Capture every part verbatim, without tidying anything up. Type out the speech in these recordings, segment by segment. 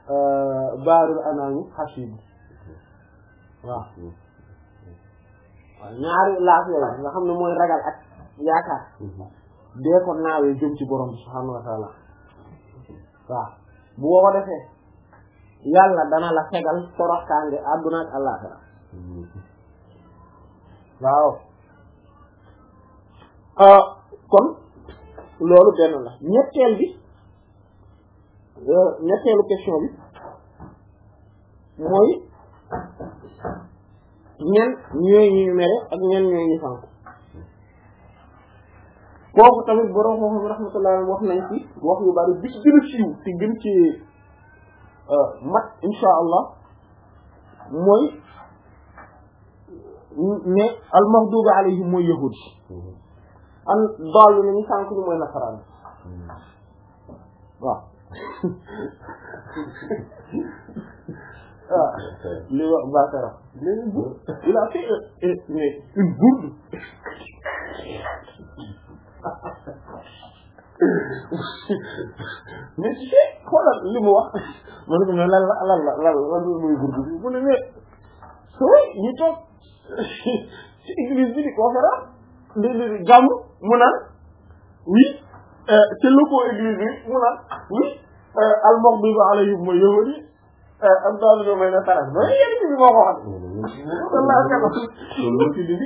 baarul anaami xasib waaw waaw ñaari laaf yooyu nga xam ne mooy ragal ak yaakaar dee ko naawee jëm ci borom bi subhaanahu wa taala waaw bu ko defee yàlla dana la fegal toroxtaange àdduna ak àllaaxira waaw kon loolu benn la ñetteel bi ñetteelu question bi mooy ñen ñooy ñu mere ak ñen ñooy ñu sànk foofu tamit borom xam-xam rahmatullah wax nañ ci wax yu bari bi ci gën a siiw te gën ci mat insha allah mooy ne al maghdubi alayhim mooy yahudi an daal na ñu sànk ñu mooy nasaraan waaw ah li wax Bakara léegi bu il a fait une bourde mais tu sais xoolal li mu wax ma ne ko mais lan la lan la lan la lan muy bourde bi mu ne mais soo ñu toog ci église bi di conférence di di gàmm mu naan oui ci locaux église bi mu naan oui al maghdubi alayhim mooy yahudi am daal di may na faral ba yéen ci bi moo ko wax. wallaahi ak loolu ci di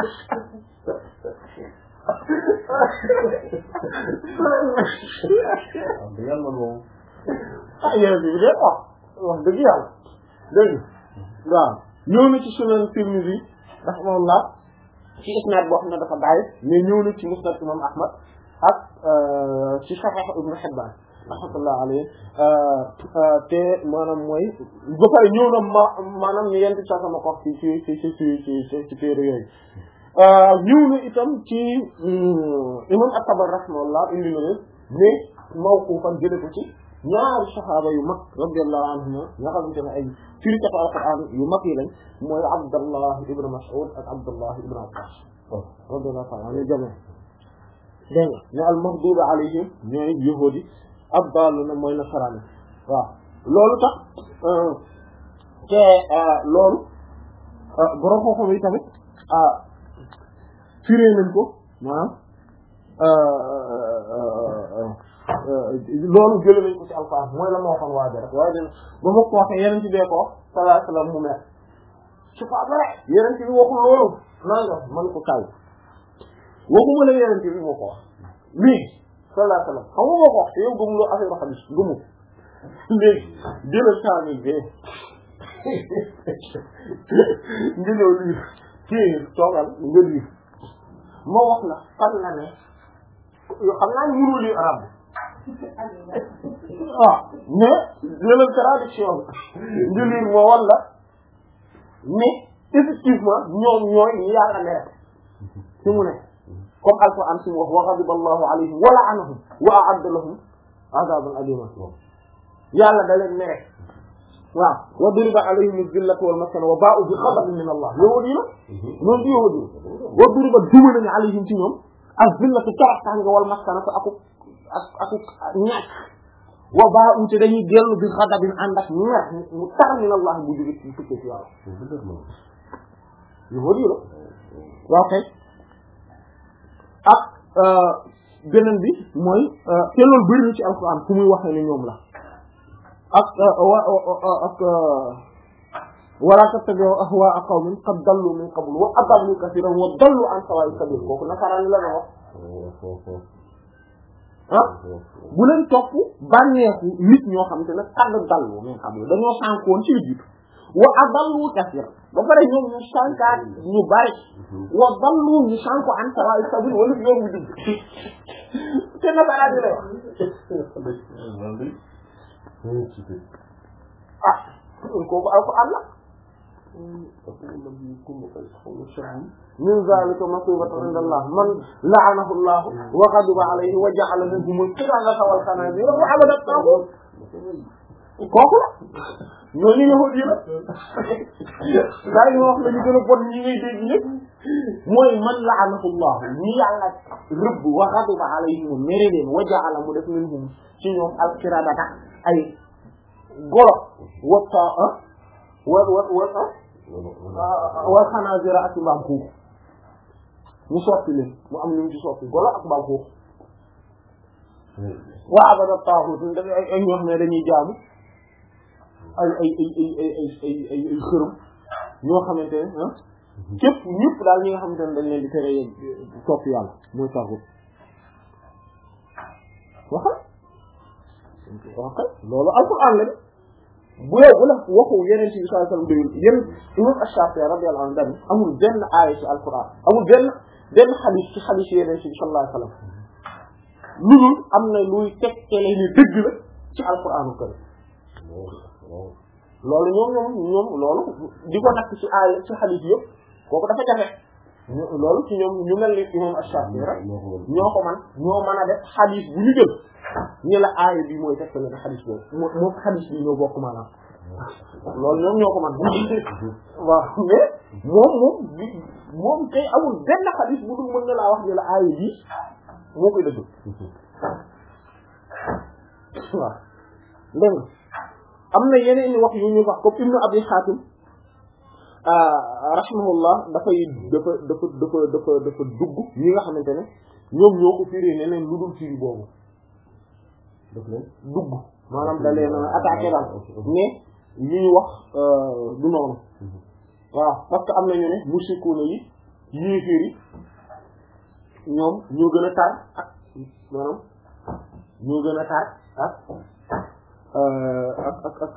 yàlla moom ah yéen bi de wax wax dëgg yàlla dégg waaw ñëw na ci sunan Tirmidhi rahimahullah ci isnaad boo xam ne dafa daay mais ñëw na ci musnad imam Ahmad ak ci Sahih Ibn Hibban rahmatullah alayhi te maanaam mooy ba pare ñëw na ma maanaam ñu yent sa sama ko ci ci ci ci ci ci ci téere yooyu ñëw na itam ci imam at-Tabari rahmatullah indi na leen mais mawqufan jële ko ci ñaari saxaaba yu mag radiyallahu anhum nga xamante ne ay firikatu alquran yu mag yi lañ mooy Abdullah ibn Mas'ud ak Abdullah ibn Abbas radiyallahu ta'ala anhu jame dégg nga ne al maghdubi alayhim ñooy yahudi abdaluna mooy nasaraan waaw loolu tax te loolu borom xam-xam yi tamit firee nañ ko maanaam loolu jëlee nañ ko ci alquran mooy la ma waxoon waaye rek waaye de ba ma ko waxee yeneen ci bee ko sallallahu alayhi wasallam mu mer c'est pas vrai yeneen ci bi waxul loolu nanga man ko kaw waxuma la yeneen ci bi moo ko wax léegi sallallahu alayhi wasallam xam nga moo ko wax te yow gëmuloo affaire xadis gëmu léegi jëlal taamil bee nga ñëw lii kii toogal nga lii ma wax la fan la ne yoo xam naa mënul lii arab ah mais jëlal traduction bi nga lii moo walla mais effectivement ñoom ñooy ñu yàlla ne rek ci mu ne comme alquran si mu wax wa ghadiba allahu alayhim wa la'anahum wa a'adda lahum adaban alima yàlla da leen mere waaw wa duriba alayhim az-zillatu wal maskana wa ba'u bi ghadabin min allah yahudi la ñoom di yahudi wa duriba duma nañu alayhim ci ñoom az-zillatu taraxtanga wal maskana aku ak aku ñàkk wa ba'u te dañuy dellu bi ghadabin ànd ak mer mu tar min allah bu jóge ci tukkee ci yàlla yahudi la waaw kay ak beneen bi mooy te loolu bëri na ci alquran fu muy waxee ne ñoom la ak ak wala tattabi'u ahwa'a qawmin qad dallu min qabl wa adallu kathiran wa dallu an sawa'i sabil kooku nasaraan la na wax ah bu leen topp bànneexu nit ñoo xam te ne qad dallu min qabl dañoo sànkoon ci jiitu wa adallu kathiran ba pare ñoom ñu sànkaat ñu bari wa dallu ñu sànko an sawa'i sabil wala yoon wu dugg te nasaraan la wax ah kooku alquran la min zalika masibatan inda allah man la'anahu allah wa ghadiba alayhi wa ja'ala minhum al-qiradata wal khanazira wa 'abada at-taghut kooku la ñooñu yahudi la daa ñu wax la ñu gën a bon ñi ngay dégg ñëpp mooy man la'anahu allah ñi yàlla rëbb wa ghadiba alayhi mu mere leen wa ja'ala mu def minhum ci ñoom al-qiradata ay golo wata ah war war war ah war xanaazira ak mbaam xuux mu soppi leen mu am ñu ci soppi golo ak mbaam xuux waa abada taaxut ay ay ñoo xam ne dañuy jaamu ay ay ay ay ay ay ay ay ay xërëm ñoo xamante ne ah képp ñëpp daal ñi nga xamante ne dañ leen di tere topp yàlla mooy taaxut waxal waxal loolu alquran la de bu yow bu la waxu yeneen ci bi sallallahu alayhi wasallam doyul yéen imam Ash-Shafi'i radiyallahu anhu dañ amul benn aaya ci alquran amul benn benn xadiis ci xadiis yeneen ci bi sallallahu alayhi wasallam lu dul am na luy tegtale ni dëgg la ci alquranu karim loolu ñoom ñoom ñoom loolu di ko nakk ci aaya ci xadiis yëpp kooku dafa jafe loolu ci ñoom ñu mel ni imam Ash-Shafi'i rek ñoo ko man ñoo mën a def xadiis bu ñu jël ñu la aaya bi mooy tegtale na xadiis boobu moo moo xadiis bi ñoo bokk maanaam loolu ñoom ñoo ko man waaw mais moom moom bi moom kay amul benn xadiis bu dul mën na laa wax ni la aaya bi moo koy dëgg waaw dégg nga am na yeneen wax yu ñu wax comme Ibnu Abi Hatim rahimahullah dafay dafa dafa dafa dafa dafa dugg ñi nga xamante ne ñoom ñoo ko firi neneen lu dul firi boobu daf leen dugg maanaam da leen attaqué daal mais li ñu wax du noonu waaw parce que am na ñu ne mushrikuuna yi yéeféer yi ñoom ñoo gën a tar ak maanaam ñoo gën a tar ak ak ak ak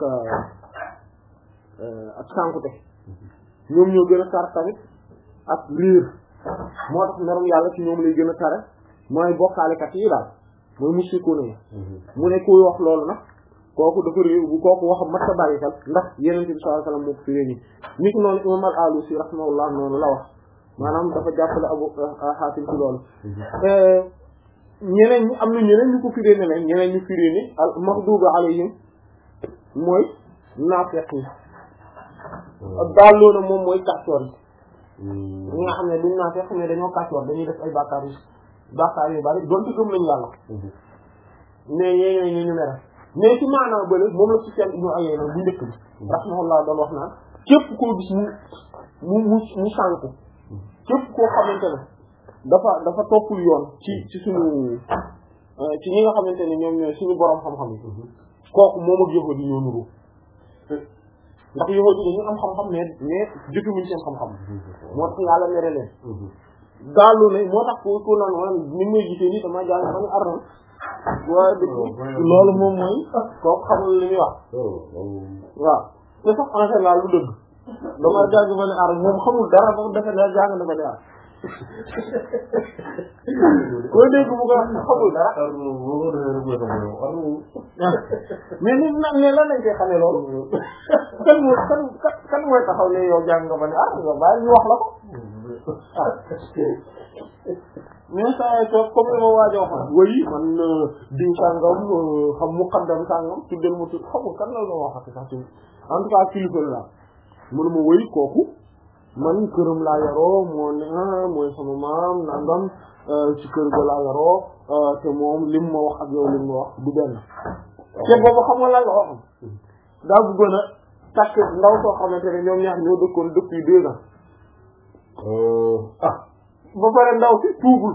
ak sànkute ñoom ñoo gën a tar tamit ak riir moo tax merum yàlla ci ñoom lay gën a tare mooy bokkaalekat yi daal mooy mushrikuuna yi mu ne kuy wax loolu nag kooku dafa réew bu kooku wax mat a bàyyi xel ndax Yonent bi sallallahu alayhi wasallam moo ko fi réew ni ki noonu imam al-Alusi rahimahullah noonu la wax maanaam dafa jàppale Abu Hatim ci loolu ñeneen ñi am na ñeneen ñu ko firée ne ñeneen ñu firée ni al maghdubi alayhim mooy naafeq yi daalloona moom mooy kàccoor yi ñi nga xam ne duñ naafeq mais dañoo kàccoor dañuy def ay bàkkaar yi bàkkaar yu bari donte gëm nañu yàlla mais ñee ñu ñu mere mais ci maanaam bële moom la Sufyaan ibn Uyayna bu njëkk bi rahimahullah doon wax naan képp koo gis mu mu mu mu sànku képp koo xamante ne dafa dafa toppul yoon ci ci suñu ci ñi nga xamante ne ñoom ñooy suñu borom xam-xam yi kooku moom ak yahuudi ñoo nuru ndax yahuudi dañu am xam-xam mais mais jotuwuñ seen xam-xam moo tax yàlla mere leen daalu ne moo tax ku ku naan wa ni muy gisee ni dama jàng ma ñu arnoon waaye dëgg loolu moom mooy kooku xamul li ñuy wax waaw te sax en général lu dëgg dama jàng ma ne ar moom xamul dara ba defe na jàng na ma ne ar koo dégg mu ko xamul dara mais ni nag ne lan lañ koy xamee loolu kan moo kan kan mooy taxaw ne yow jàng nga ma ne ar yow bàyyi ñu wax la ko mais saa yi toog comme ni ma waaj a waxoon woyi man diw sàngam xam muqaddam sàngam tuddal ma tudd xamul kan la la waxati sax ci en tout cas kilifa la mënu ma woyi kooku man këram laa yaroo moo ne mooy sama maam nangam ci kër ga laa yaroo te moom lim ma wax ak yow lim ma wax du benn te boobu xam nga lan la waxam daa bëggoon a takk ndaw soo xamante ne ñoom ñaar ñoo dëkkoon depuis deux ans ah ba pare ndaw si tuubul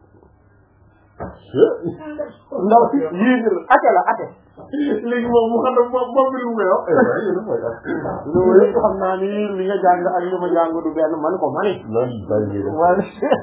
ndaw si yéegir ate la ate léegi moom mu xam ne moom moom bi lu mu yow loolu xam naa ni li nga jàng ak li ma jàng du benn man ko mani waaye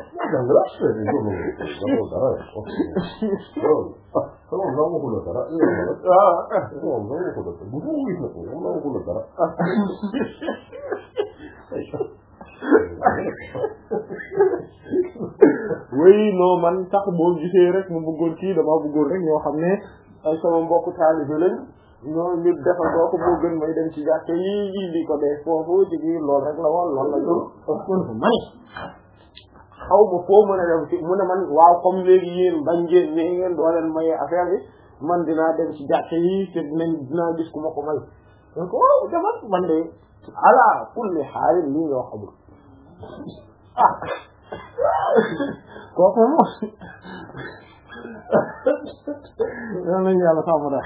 oui non man tax boo gisee rek mu bëggoon kii dama bëggoon rek ñoo xam ne ay sama mbokk taalibe lañ ñoo nit defandoo ko moo gën may dem ci jàkke yi yi di ko def foofu ci biir loolu rek la woon loolu la jur mën ko mani xaw ma foo mën a dem ci mu ne man waaw comme léegi yéen bañ ngeen ne ngeen doo leen maye affaire bi man dinaa dem ci jàkke yi te dinañ dinaa gis ku ma ko may donc waaw demal man de ala kulli xaalin li nga wax amul ah kooku moom yal nañu yàlla sàmm daal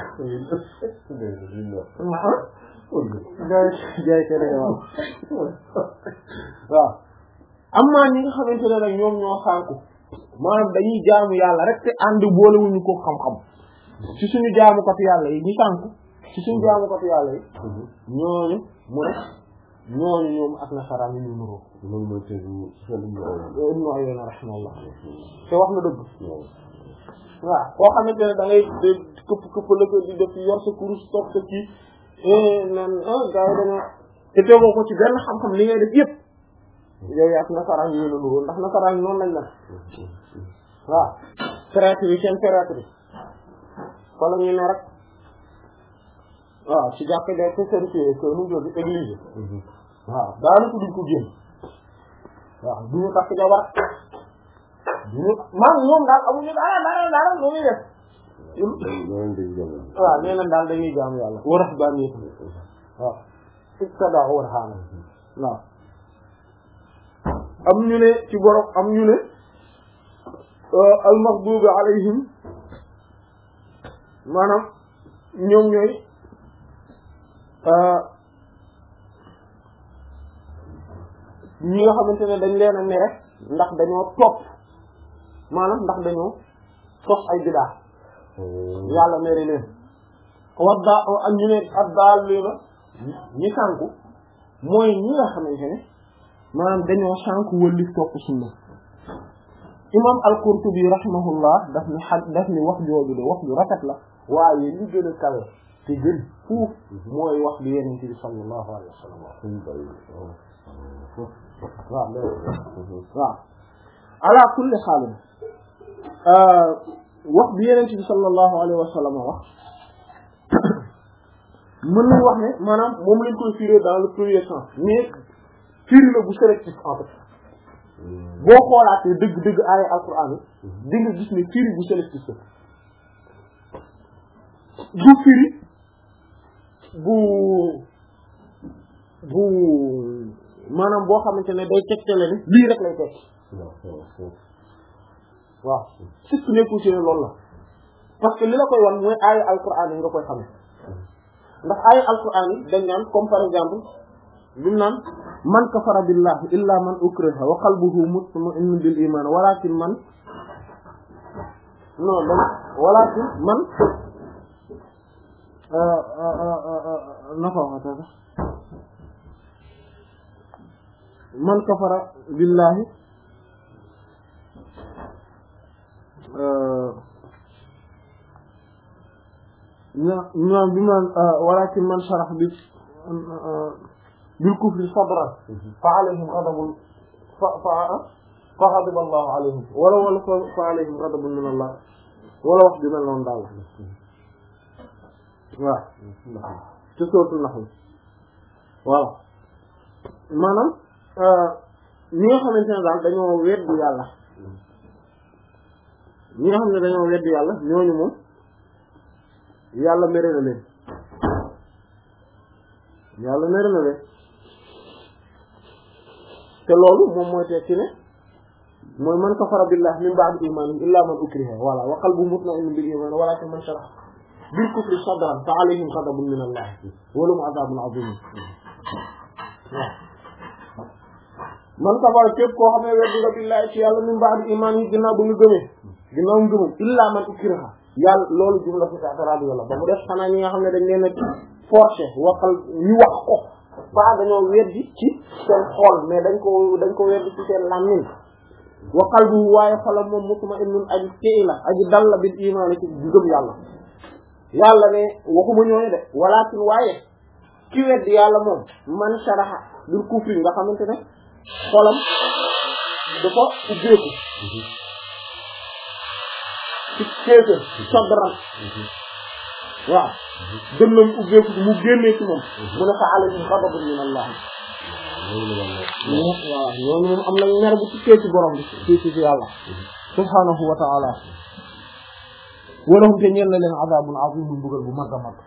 jaay jaay ke dëgg waaw waaw am naa ñi nga xamante ne nag ñoom ñoo sànku maanaam dañuy jaamu yàlla rek te ànd boolewuñu ko xam-xam ci suñu jaamukatu yàlla yi ñu sànku ci suñu jaamukatu yàlla yi ñooñu mu ne ñooñu ñoom ak nasaraan yi ñu nuroo loolu mooy tegu Ibnu Uyayna rahimahullah te wax na dëgg waaw koo xamante ne da ngay këpp këpp la ko di def yor sa kurus toog sa kii naan ah gars yi dana te tegoo ko ci benn xam-xam li ngay def yëpp yow yaa ak nasaraan yi ñu nuroo ndax nasaraan yi noonu lañ la waaw traite yi seen traite bi fa la ñuy ne rek waaw ci jàkk de te seen kii que nu jógi église waaw daanaka duñ ko génn waaw duñu takk jabar duñu maam ñoom daal amuñu dara dara dara lu ñuy def waaw nee nañ daal dañuy jaamu yàlla warax baa nii waaw ibtada warxaana waaw am ñu ne ci borom am ñu ne al maghdubi alayhim maanaam ñoom ñooy ñi nga xamante ne dañ leen a mere ndax dañoo topp maanaam ndax dañoo sos ay bidaa yàlla mere leen wax daa ak ñu ne ak daal leena ñi sànku mooy ñi nga xamante ne maanaam dañoo sànku wëlli topp sunna imam al-Qurtubi rahimahullah daf ni xaj daf ni wax jooju de wax ju rafet la waaye li gën a kawe te gën fuuf mooy wax bi Yonent bi sallallahu alayhi wa sallam waaw waaw ala kulli xaal wax bi Yonent bi sallallahu alayhi wa sallam wax mën nañ wax ne maanaam moom lañ koy firé dans le premier sens mais firi la bu sélectif en fait boo xoolaatee dëgg-dëgg aaya alquran yi di nga gis ne firi bu sélectif la du firi bu bu maanaam boo xamante ne day tegtale ne lii rek lay teg waaw surtout nekkul ci ne loolu la parce que li la koy wan mooy aaya alquran yi nga koy xam ndax aaya alquran yi dañ naan comme par exemple bi mu naan man kafara billahi illa man ukriha wa qalbuhu mutma'innun bil iman walakin man non dan walakin man naka waxata sax man kafara billahi ñoom bi man walakin man sharax bi bil kufri sadran fa alayhim ghadabun fa fa fa ghadiba Allahu alayhim wala wala fa alayhim ghadabun min Allah wala wax bi mel noonu daal waaw ci sootu Nahl waaw maanaam ñi nga xamante ne daal dañoo weddi yàlla ñi nga xam ne dañoo weddi yàlla ñooñu moom yàlla mere na leen yàlla mere na leen te loolu moom mooy tekki ne mooy man kafara billahi min ba'di imanihi illa man ukriha wala wa qalbuhu mutma'innun bil iman walakin man sharaha bil kufri sadran fa alayhim ghadabun min Allah wa lahum 'adhabun 'azim man kafara képp koo xam ne weddi nga billahi ci yàlla min ba'di imanihi ginnaaw ba nga gëmee ginnaaw nga gëmee illa man ukriha yàlla loolu jumla fi ta'tara yàlla ba mu def xanaa ñi nga xam ne dañ leen a forcé waxal ñu wax ko ba dañoo weddi ci seen xol mais dañ ko dañ ko weddi ci seen làmmiñ wa qalbu waaye xolam moom mutma'innun aji tey la aji dal la bil iman ci gëm yàlla yàlla ne waxuma ñooñu de walakin waaye ki weddi yàlla moom man sharaha bil kufri nga xamante ne xolam dafa ubbeeku ci kéefër sadran waaw dënnam ubbeeku mu génnee ci moom mu ne fa alayhim ghadabun min Allah waaw ñooñu moom am nañ mer bu tukkee ci borom bi ci ci yàlla subhanahu wa ta'ala walahum te ñeel na leen azabun azim bu mbugal bu mag a mag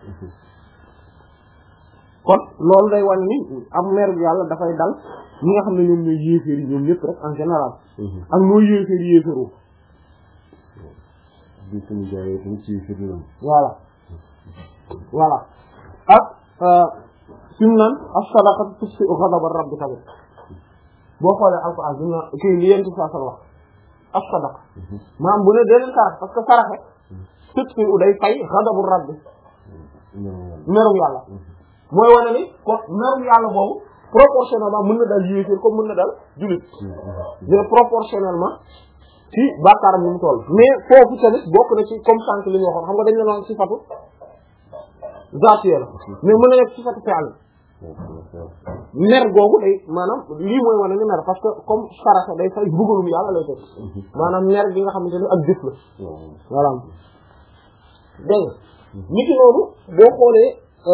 kon loolu day wan ni am mer bi yàlla dafay dal ñi nga xam ne ñoom ñooy yéeféer yi ñoom ñëpp rek en général ak ñooy yéeféer yéeféeroo di suñu jaayee tamit ci firnde. voilà voilà ak fi mu naan as-sadaqatu tutfi'u ghadaba rabbi tamit boo xoolee alquran bi na kii li yéen ci saa wax as-sadaqa maanaam bu ne dee leen sarax parce que saraxe tutfi'u day fay ghadabu rabbi merum yàlla mooy wane ni ko merum yàlla boobu proportionnellement mën na dal yéeféer comme mën na dal jullit mais proportionnellement ci bàkkaaram ni mu toll mais foofu tamit bokk na ci comme sànq li ñu waxoon xam nga dañ la noon ci fatu zaatiya la mais mën na nekk ci fatu fi'l mer googu day maanaam lii mooy wane ni mer parce que comme saraxa day fay bëggalum yàlla lay teg maanaam mer bi nga xamante ne ak jëf la voilà dégg nga nit ki noonu boo xoolee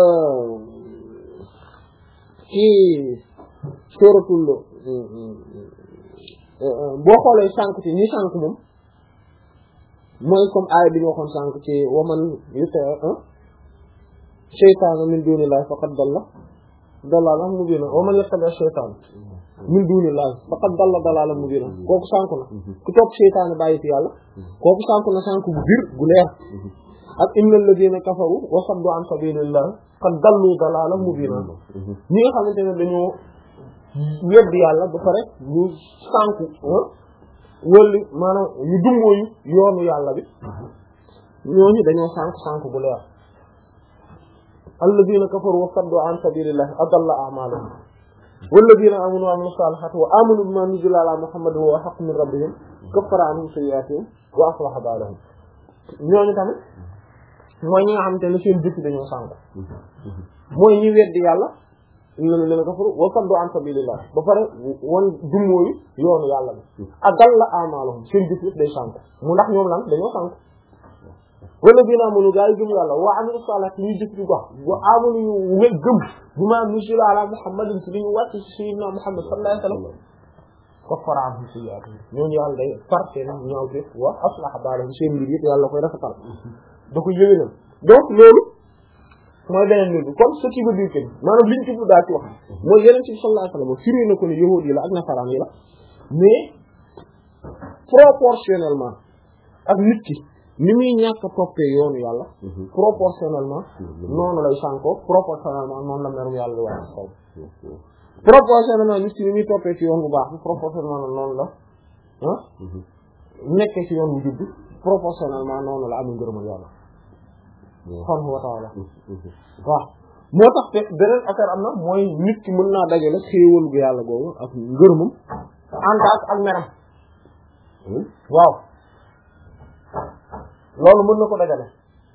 ci sóoratul boo xoolee sànq ci ñi sànq moom mooy comme aaya bi ñu waxoon sànq ci waman yuti shaytaana min dunillahi faqad dalla dalalan mubina waman yattabi shaytaana min dunillahi faqad dalla dalalan mubina kooku sànq na ku topp shaytaana bàyyi fi yàlla kooku sànq na sànq bu bir gu leer ak innal ladina kafaru wa saddu an sabilillahi qad dallu dalalan mubina ñi nga xamante ne dañoo weddi yàlla ba pare ñu sànku wëlli maanaam ñu dummóoyu yoonu yàlla bi ñooñu dañoo sànku sànku bu leer alladina kafaru wa saddu an sabilillahi adalla a'malahum walladina amanu wa amilu salihati wa amanu bima nuzila ala muhammadin wa haqqun min rabbihim kaffara anhum sayyi'atihim wa aslaha balahum ñooñu tamit mooy ñi nga xamante ne seen jëf dañoo sànku mooy ñi weddi yàlla ñu ne leen kafaru wa saddu an sabilillah ba pare wan dummóoyu yoonu yàlla bi adalla a'malahum seen jëf day sànku mu ndax ñoom lan dañoo sànku wala dina amanu gaa yi gëm yàlla wa amilu salihati ñuy jëf di gox wa amanu ñu we gëm bima nuzila ala muhammadin ci li ñu wàcc ci sayyidina muhammad sallallahu alayhi wa sallam kaffara anhum sayyi'atihim ñooñu yàlla day far seen ñaaw te wa aslaha baalahum seen mbir yëpp yàlla koy rafetal da ko yëwénal donc loolu mooy beneen mbir bi comme ce qui veut dire que maanaam liñ jublu daal ci wax mooy yeneen ci sallallahu alayhi wa sallam firi na ko ne yahuud yi la ak nasaraan yi la mais proportionnellement ak nit ki ni muy ñàkk a toppee yoonu yàlla proportionnellement noonu lay sànkoo proportionnellement noonu la merum yàlla di wax ci kaw proportionnellement nit ki ni muy toppee ci yoon bu baax bi proportionnellement noonu la ah nekkee ci yoon bu jubbi proportionnellement noonu la amee ngërëmal yàlla subhaanahu wa ta'ala waaw moo tax te beneen affaire am na mooy nit ki mën naa dajale xéewal gu yàlla googu ak ngërëmam ànd ak ak meram waaw loolu mën na ko dajale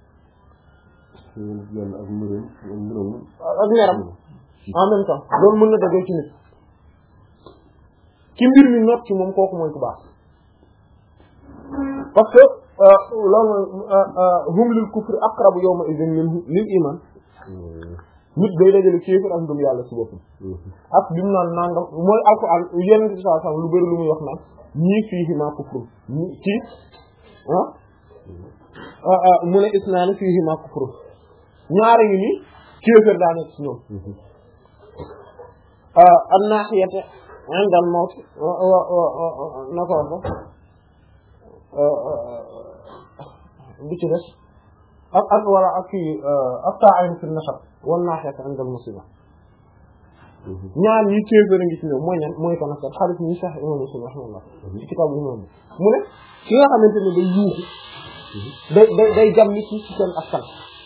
ak ngërëm ak meram en même temps loolu mën na dajale ci nit ki mbir mi not ci moom kooku mooy ku baax parce que loolu hum lil kufri aqrabu yawma idhin lil iman nit day dajale kéefër ak ngëm yàlla ci boppam ak bi mu naan nangam mooy alquran yenn bi sallallahu alayhi wasallam lu bëri lu muy wax naan ñii fiihi ma kufrun ñi ci ah mu ne isnaani fiihi ma kufrun ñaari ngi nii kéefër daa nekk ci ñoom an nahiyata inda al mawt na ko wax bi ci des ak ak wala ak kii ak ta'in fi nasab wan nahiyata inda al musiba ñaar ñi kéefër ngi ci ñoom mooy ñan mooy ko nag xarit ñi sax imam Muslim rahimahullah ci kitaabu imam mu ne ki nga xamante ne day yuuxu day day day jam nit ci seen askan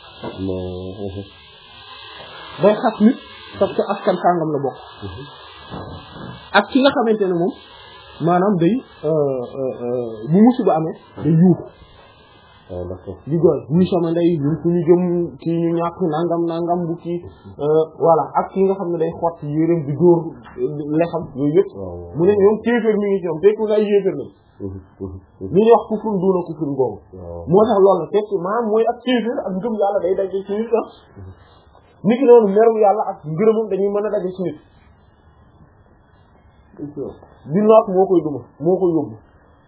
day xas nit parce que askan sàngam la bokk ak ki nga xamante ne moom maanaam day bu musiba amee day yuuxu di jooy ñi sama ndey ñun fu ñu jëm kii ñu ñàkk nangam nangam bu kii voilà ak ki nga xam ne day xott yéreem di dóor lexam yooyu yëpp mu ne ñoom kéefër mi ngi ci ñoom fekk nga ay yéefër lañ li ñuy wax kufrun duuna kufrun boobu moo tax loolu la fekk maanaam mooy ak kéefër ak ngëm yàlla day daje ci nit ah nit ki noonu merum yàlla ak ngërëmam dañuy mën a daje ci nit di noot moo koy duma moo koy yóbbu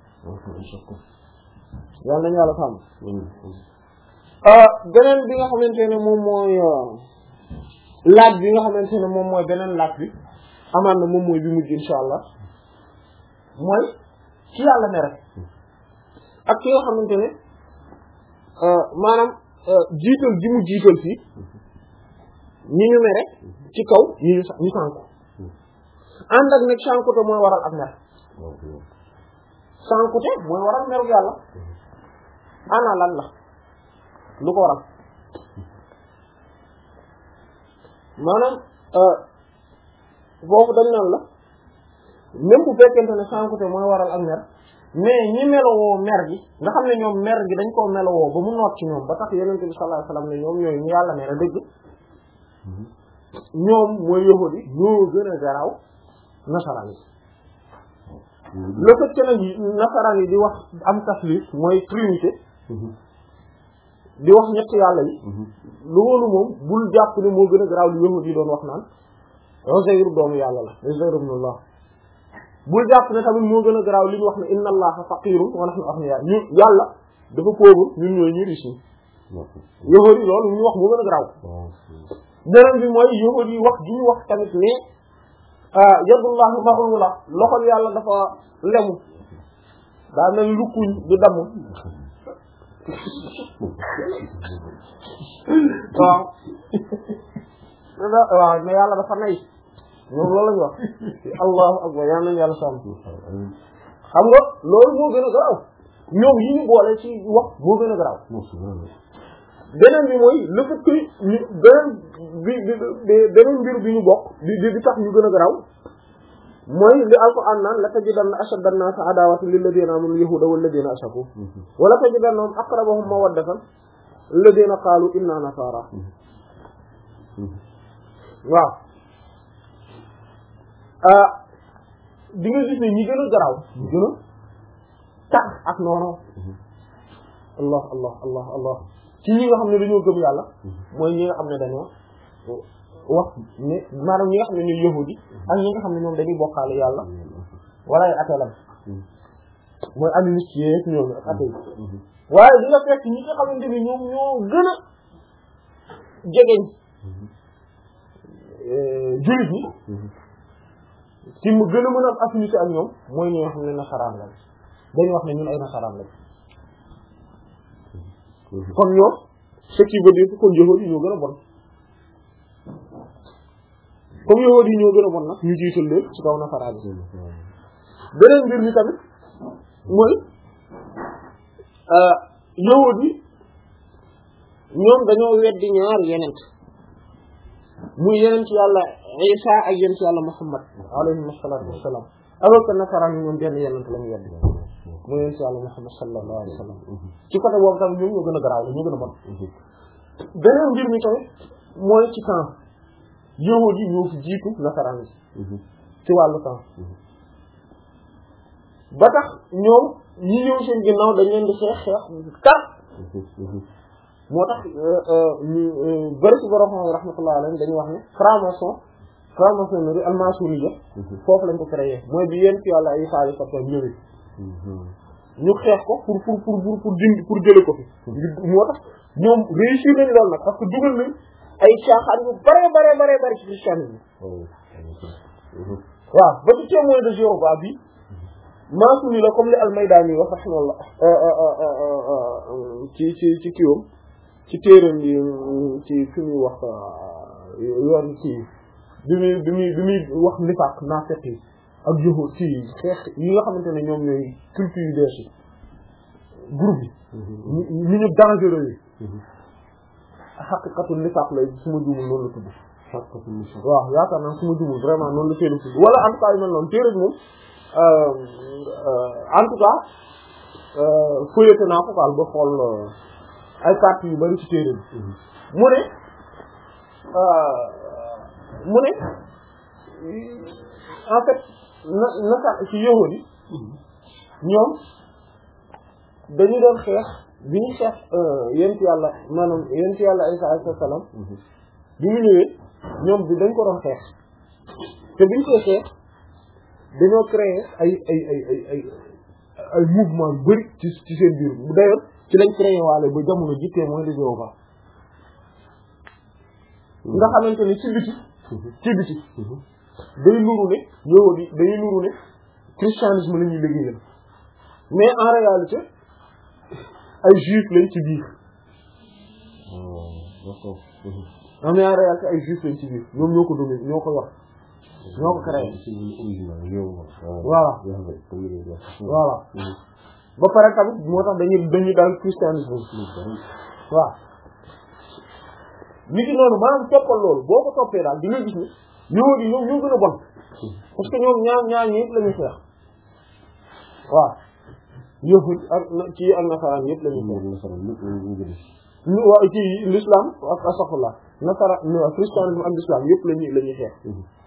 yàlla nañu yàlla sàmm beneen bi nga xamante ne moom mooy laaj bi nga xamante ne moom mooy beneen laaj bi amaan na moom mooy bi mujj insha allah mooy ci yàlla ne rek ak ki nga xamante ne maanaam jiital ji mu jiital fii ñi ñu mere ci kaw ñi ñu ñu sànku ànd ak nag sànkute mooy waral ak mer sànkute mooy waral meru yàlla ana lan la lu ko waral maanaam boobu dañ naan la même bu fekkente ne sànkute mooy waral ak mer mais ñi melowoo mer gi nga xam ne ñoom mer gi dañ koo melowoo ba mu noot ci ñoom ba tax yonent bi sallallahu alayhi wasallam ne ñoom ñooy ñu yàlla mere dëgg ñoom mooy yahudi ñoo gën a garaaw nasaraan yi le fait que nag nasaraan yi di wax am taslis mooy trinité di wax ñett yàlla yi loolu moom bul jàpp ne moo gën a garaaw li yahudi yi doon wax naan Uzayr doomu yàlla la Uzayr ibn Allah bul jàpp ne tamit moo gën a garaaw li ñu wax ne inna allaha faqirun wa nahnu aghniya ñu yàlla dafa pauvre ñun ñooy ñu riche yi yahudi yi loolu ñu wax moo gën a garaaw beneen bi mooy yahudi yi wax gi ñu wax tamit ne yadullahi maghlula loxol yàlla dafa lemu daa mel lukkuñ di damm waaw waaw mais yàlla dafa nay ñoom loolu lañu wax allahu akbar yal nañu yàlla sàmm xam nga loolu moo gën a garaaw ñoom yi ñu boole ci wax moo gën a garaaw beneen bi mooy le fait que ñu beneen bi bi beneen mbir bi ñu bokk bi bi tax ñu gën a garaaw mooy li alquran naan la tajidanna ashadda an-naasi adaawatan lilladhiina aamanu al-yahuuda walladhiina ashrakuu wa la tajidannahum aqrabahum mawaddatan alladhiina qaaluu innaa nasaara waaw di nga gis ne ñi gën a garaaw ñi gën a tax ak noonu allah allah allah allah ci ñi nga xam ne dañoo gëm yàlla mooy ñi nga xam ne dañoo wax ne maanaam ñi nga xam ne ñooy yahudi ak ñi nga xam ne ñoom dañuy bokkaale yàlla wala ay atelam mooy animiste yeeg ñoom ak ate yi waaye di nga fekk ñi nga xamante ni ñoom ñoo gën a jegeñ jullit ñi ci mu gën a mën a am affinité ak ñoom mooy ñi nga xam ne nasaraan lañ dañuy wax ne ñun ay nasaraan lañ kon ñoom ce qui veut dire que kon yahuud yi ñoo gën a bon comme yahuud yi ñoo gën a bon nag ñu jiital leen ci kaw nasaraan yi beneen mbir mi tamit mooy yahuud yi ñoom dañoo weddi ñaar yenent muy yenent yàlla Isa ak yenent yàlla Muhammad alayhi salaatu wassalaam alors que nasaraan yi ñoom benn yenent lañu weddi muy yenent yàlla Muhammad sallallahu alayhi wa sallam ci côté boobu tamit ñoom ñoo gën a garaaw la ñoo gën a bon beneen mbir mi tamit mooy ci temps yahuud yi ñoo fi jiitu nasaraan yi ci wàllu temps ba tax ñoom ñi ñëw seen ginnaaw dañ leen di xeex xeex tar moo tax ñu bëri ci borom xam rahmatullahi alayhi dañuy wax ne franc-maçon franc-maçonnerie al-maçonniya foofu lañ ko créé mooy bi yéen ci yàlla ay faali soto ñëwee ñu xeex ko pour pour pour pour pour dindi pour jële ko fi moo tax ñoom réussir nañ loolu nag parce que dugal nañ ay caaxaan yu bare bare bare bare ci christianisme waaw ba ci témoin de Jéhovah bi maçonnier la comme li al-Maydani wax rahimahullah ci ci ci kiwam ci téeram bi ci fi muy wax yoon kii bi muy bi muy bi muy wax nifaq naafeq yi ak yahud ci xeex yi nga xamante ne ñoom ñooy culture yu bees yi groupe yi ñu ñu dangereux yi xaqiqatul nifaq lay su ma juumul noonu la tudd xaqiqatul nifaq waaw yaakaar naa su ma juumul vraiment noonu la téere tudd wala en tout cas yu mel noonu téere bi moom en tout cas feuilleté naa ko daal ba xool ay parties yu bari ci téere bi mu ne mu ne en fait na naka ci yahuud yi ñoom dañu doon xeex bi ñu xeex yent yàlla maanaam yent yàlla Isa alayhi salaam bi mu ñëwee ñoom bi dañ ko doon xeex te biñ koy xeex dañoo créer ay ay ay ay ay ay mouvement yu bari ci ci seen biir d'ailleurs ci lañ créé waale ba jamono ji témoin de Jéhovah nga xamante ne ci biti ci biti day nuru ne yow di day nuru ne christianisme la ñuy liggéeyal mais en réalité ay juif lañ ci biir am na en réalité ay juif lañ ci biir ñoom ñoo ko dominer ñoo ko yor ñoo ko créé voilà voilà ba pare tamit moo tax dañuy dañuy daal christianisme waaw nit ki noonu maanaam toppal loolu boo ko toppee daal di nga gis ni ñoo di ñoom ñoo gën a bon parce que ñoom ñaar ñaar ñëpp la ñuy xeex waaw yahud ak ci ak nasaraan yëpp la ñuy xeex ñu waa ci l'islam ak astaghfirullah nasara christianisme ak l'islam yëpp la ñuy la ñuy xeex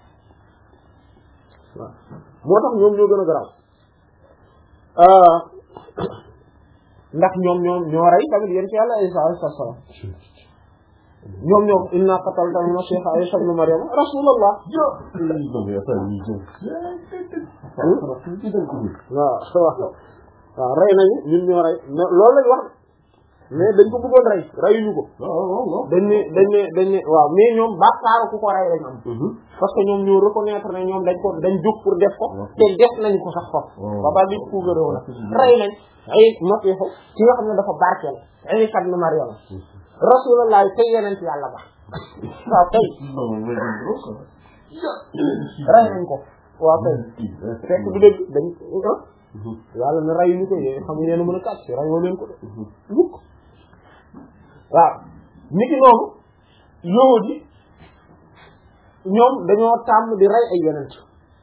waaw moo tax ñoom ñoo gën a garaaw ndax ñoom ñoom ñoo rey tamit yéen ci yàlla Isa alayhi salaam ñoom ñoo inna qatalna al-masiha Isa ibn Maryam rasulullah waaw waaw rey nañu ñun ñoo rey loolu lañ wax mais dañ ko bëggoon rey reyuñu ko dañ ne dañ ne dañ ne waaw mais ñoom bàkkaaru ku ko rey lañ am parce que ñoom ñoo reconnaître ne ñoom dañ ko dañ jóg pour def ko te def nañ ko sax foofu ba ba li puugaréew na rey nañ ay masiixu ki nga xam ne dafa barkeel Isa ibn Maryam rasulullah tey yeneen ci yàlla ba waaw tey rey nañ ko waaw tey fekk du dégg dañ yàlla ne reyuñu ko yéen xam ngeen mën a kàcc si reyoo leen ko de mukk waaw niki noonu yowut yi ñoom dañoo tàmm di rey ay yonent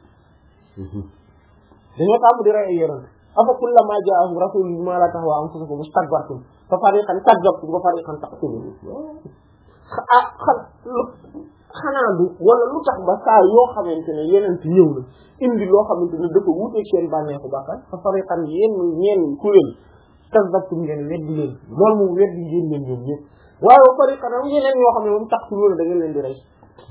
dañoo tàmm di rey ay yonent afa kullama jaa'ahum rasulun bimaa laa tahwaa anfusukum istakbartum fa fariqan kazzabtum wa fariqan taqtuluun ah xanaa du wala lu tax ba saa yoo xamante ne yonent ñëw na indi loo xamante ne dafa wuuteeg seen bànneexu bàkkaar fa fariqan yéen ñeen kuréel kazzabtum ngeen weddi leen loolu moom weddi ngeen leen ñoom ñëpp waaye ba fariqan am yeneen ñoo xam ne moom taqtuluun da ngeen leen di rey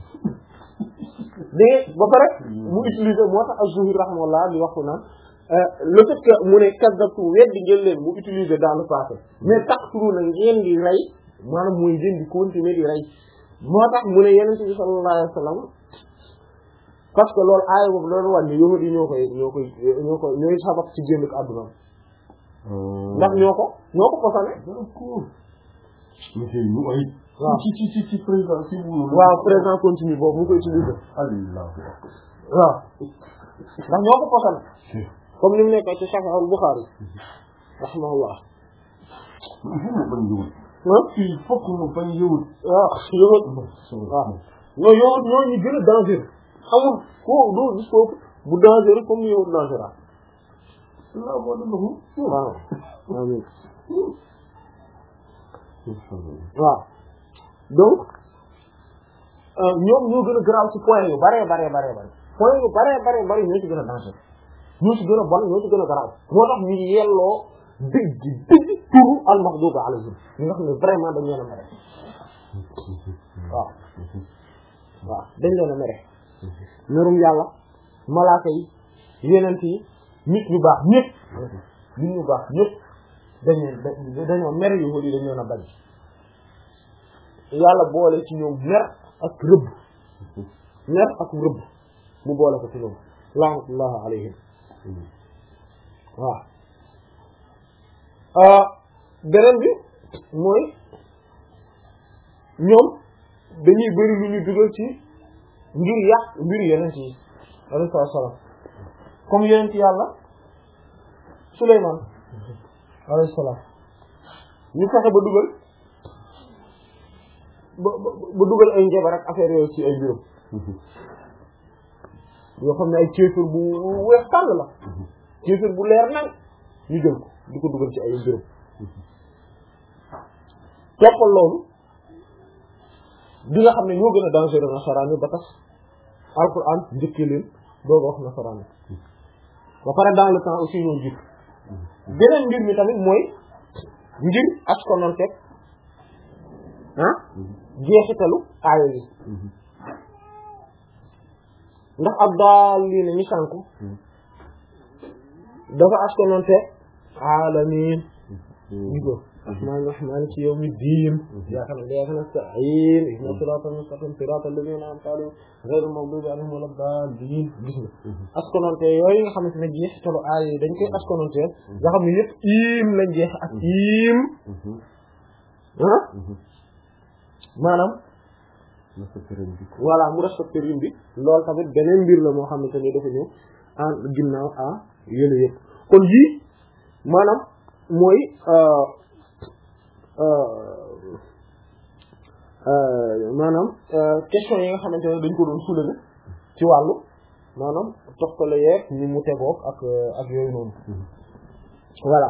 dégg ba pare mu utiliser moo tax az-Zuhri rahimahullah di waxu naan le fait que mu ne kazzabtu weddi ngeen leen mu utiliser dans le passé mais taqtuluuna ngeen di rey maanaam mooy ngeen di continuer di rey moo tax mu ne yonent bi sallallahu alayhi wa sallam parce que loolu aaya boobu loolu wàññi yahud yi ñoo koy ñoo koy ñoo koy ñooy sabab ci génn ak àdduna ndax ñoo ko ñoo ko posane waaw ci ci ci ci président ci waaw président continue boobu mu koy utiliser waaw ndax ñoo ko posane comme ni mu nekk ci Sahih al-Bukhari rahimahullah il faut que mu bañ yowut waaw yowut waaw ñoo yowut ñoo ñu gën a dangereux amul ko doo gis foofu bu dangereux comme ni yowut dangereux la moo dama hu waaw amin waaw donc ñoom ñoo gën a garaaw ci point yu bare bare bare bare point yu bare bare bare ñoo ci gën a dangereux ñoo ci gën a bon ñoo ci gën a garaaw moo tax ñu yelloo dëgg dëgg turu al-maghdubi alayhim ñi nga xam ne vraiment dañ leen a mere waaw waaw dañ leen a mere merum yàlla malaaka yi yeneen yi nit ñu baax ñëpp nit ñu baax ñëpp dañ leen dañoo mere yu wëli dañ leen a bañ yàlla boole ci ñoom mer ak rëbb mer ak rëbb mu boole ko ci ñoom laanatullah alayhim waaw beneen bi mooy ñoom dañuy bëri lu ñu dugal ci ngir yàq mbir yeneen yi alayhi salaam comme yeneen ci yàlla Suleymaan alayhi salaam ñu fexe ba dugal ba ba dugal ay njabar ak affaire yooyu ci ay mbirum yoo xam ne ay kéefër bu weex tàll la kéefër bu leer nag ñu jël ko di ko dugal ci ay mbirum toppal loolu bi nga xam ne ñoo gën a dangereux nasaraan yi ba tax alquran njëkkee leen doo ko wax nasaraan yi ba pare dans le temps aussi ñoo jiitu beneen mbir mi tamit mooy ngir askononteeg ah jeexitalu aaya yi ndax ab daal lii ne ñu sànku dafa askononteeg alamin ñu ko الرحمن الرحمن في يوم الدين إياك نعبد وإياك نستعين اهدنا الصراط المستقيم صراط الذين أنعمت عليهم غير المغضوب عليهم ولا الضالين gis nga askononte yooyu nga xamante ne jeexitalu aay yi dañ koy askononte nga xam ne yëpp iim lañ jeex ak iim ah maanaam voilà mu respecté rim bi loolu tamit beneen mbir la moo xamante ni dafa ñëw en ginnaaw a yële yëpp kon yii maanaam mooy maanaam question yi nga xamante ne dañ ko doon soulever ci wàllu maanaam toftale yeeg ni mu tegoog ak ak yooyu noonu voilà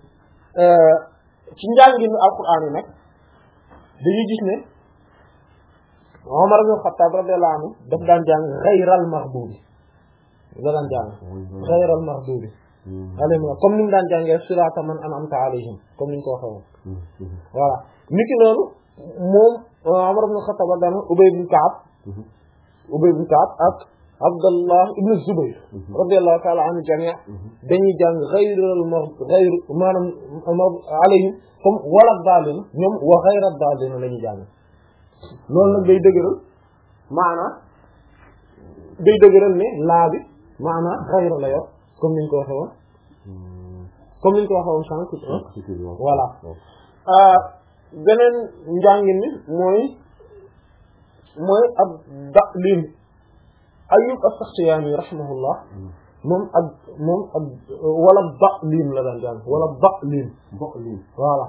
ci njànginu alquran yi nag dañuy gis ne Umar ibn Khattab radiyallahu anhu daf daan jàng ghayral maghdubi da daan jàng ghayral maghdubi alayhim comme ni mu daan jàngee sirata man an'amta alayhim comme ni ñu ko waxee woon voilà niki noonu moom Umar ibn Khattab daan Ubay ibn Ka'b Ubay ibn Ka'b ak Abdallah ibn Zubayr radiyallahu ta'ala anhu jami' dañuy jàng ghayral maghdubi ghayr maanaam alayhim comme wala daalin ñoom wa ghayra daalin la ñuy jàng loolu nag day dëgëral maanaam day dëgëral ne laa bi maanaam xayra la yor comme niñ ko waxee woon comme niñ ko waxee woon sànq voilà beneen njàngin mi mooy mooy ab da lim Ayyub as-Saxtiyaani rahimahullah moom ak moom ak wala ba lim la daan jàng wala ba lim ba lim voilà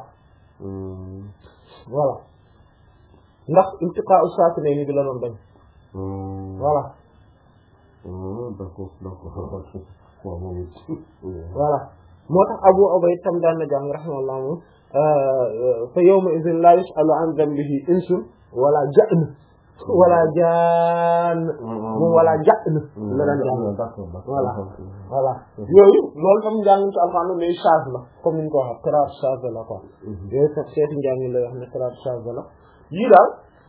voilà ndax iltiqaa'u saakinayni bi la doon bañ voilà d'accord d'accord voilà moo tax Abu Ubayd tam daan na jàng rahimahullah moom fa yawma idhin laa yus'alu an dhanbihi insun wala ja'n wala jaan moom wala ja'n la daan jàng voilà voilà yooyu loolu tam njàng ci alxuraan lay charge la comme ni ñu ko waxee qiraat charge la quoi yooyu sax seeti njàng la wax ne qiraat charge la yii daal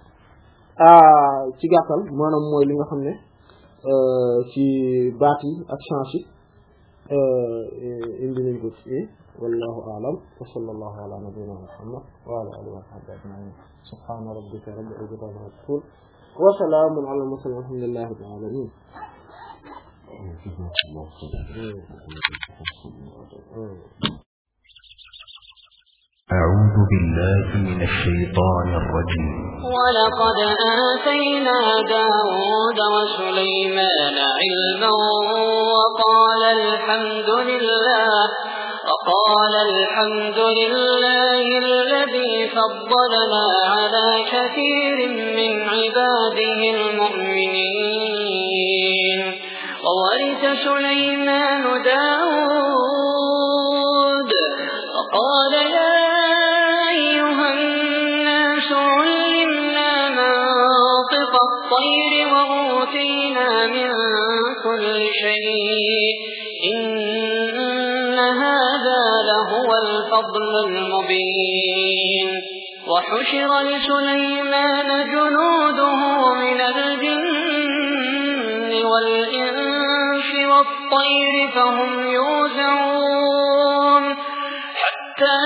ci gàttal maanaam mooy li nga xam ne ci baat yi ak change yi indi nañ ko ci wallahu a'lam wa sallallahu ala nabiyyina muhammad wa ala alihi wa sahbihi ajma'in subhana rabbika rabbil izzati amma yasifun wa salamun ala al mursalin walhamdulillahi rabbil alamin أعوذ بالله من الشيطان الرجيم ولقد آتينا داود وسليمان علما وقال الحمد لله وقال الحمد لله الذي فضلنا على كثير من عباده المؤمنين وورث سليمان داود وقال يا الطير وأوتينا من كل شيء إن هذا لهو الفضل المبين وحشر لسليمان جنوده من الجن والإنس والطير فهم يوزعون حتى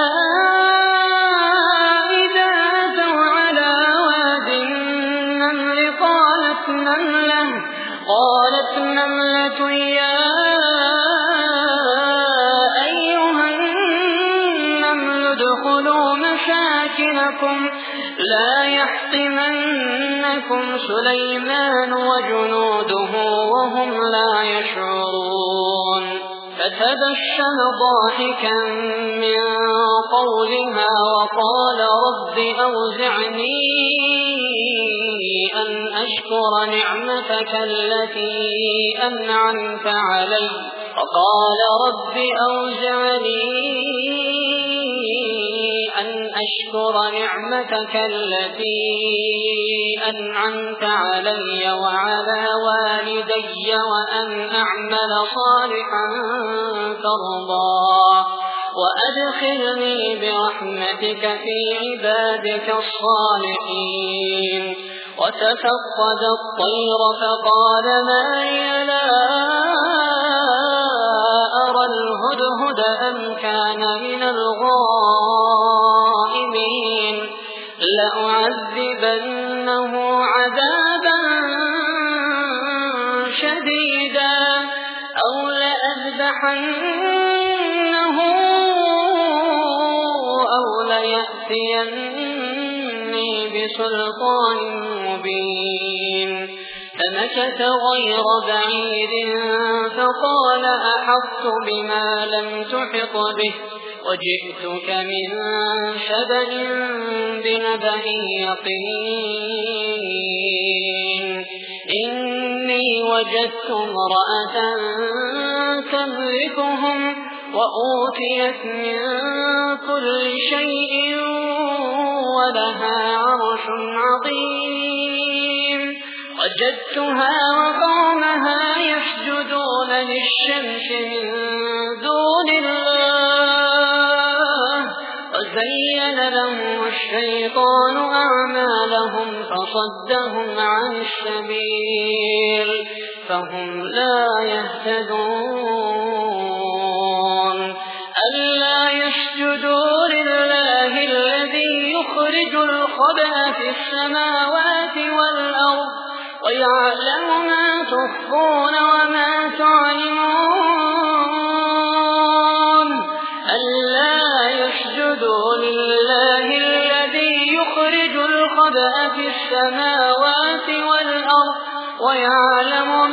قالت نملة يا أيها النمل ادخلوا مساكنكم لا يحطمنكم سليمان وجنوده وهم لا يشعرون فتبسم ضاحكا من قولها وقال رب أوزعني أن أشكر نعمتك التي أنعمت علي وقال رب أوزعني أن أشكر نعمتك التي أنعمت علي وعلى والدي وأن أعمل صالحا ترضاه وأدخلني برحمتك في عبادك الصالحين وتفقد الطير فقال ما لي لا أرى الهدهد أم كان من الغائبين لأعذبنه عذابا شديدا أو لأذبحنه أو ليأتيني بسلطان مبين فمكث غير بعيد فقال أحطت بما لم تحط به وجئتك من سبأ بنبأ يقين إني وجدت امرأة تملكهم وأوتيت من كل شيء ولها عرش عظيم وجدتها وقومها يسجدون للشمس من دون الله وزين لهم الشيطان أعمالهم فصدهم عن السبيل فهم لا يهتدون ألا يسجدوا لله الذي يخرج الخبأ في السماوات والأرض ويعلم ما تخفون وما تعلمون ألا يسجدوا لله الذي يخرج الخبأ في السماوات والأرض ويعلم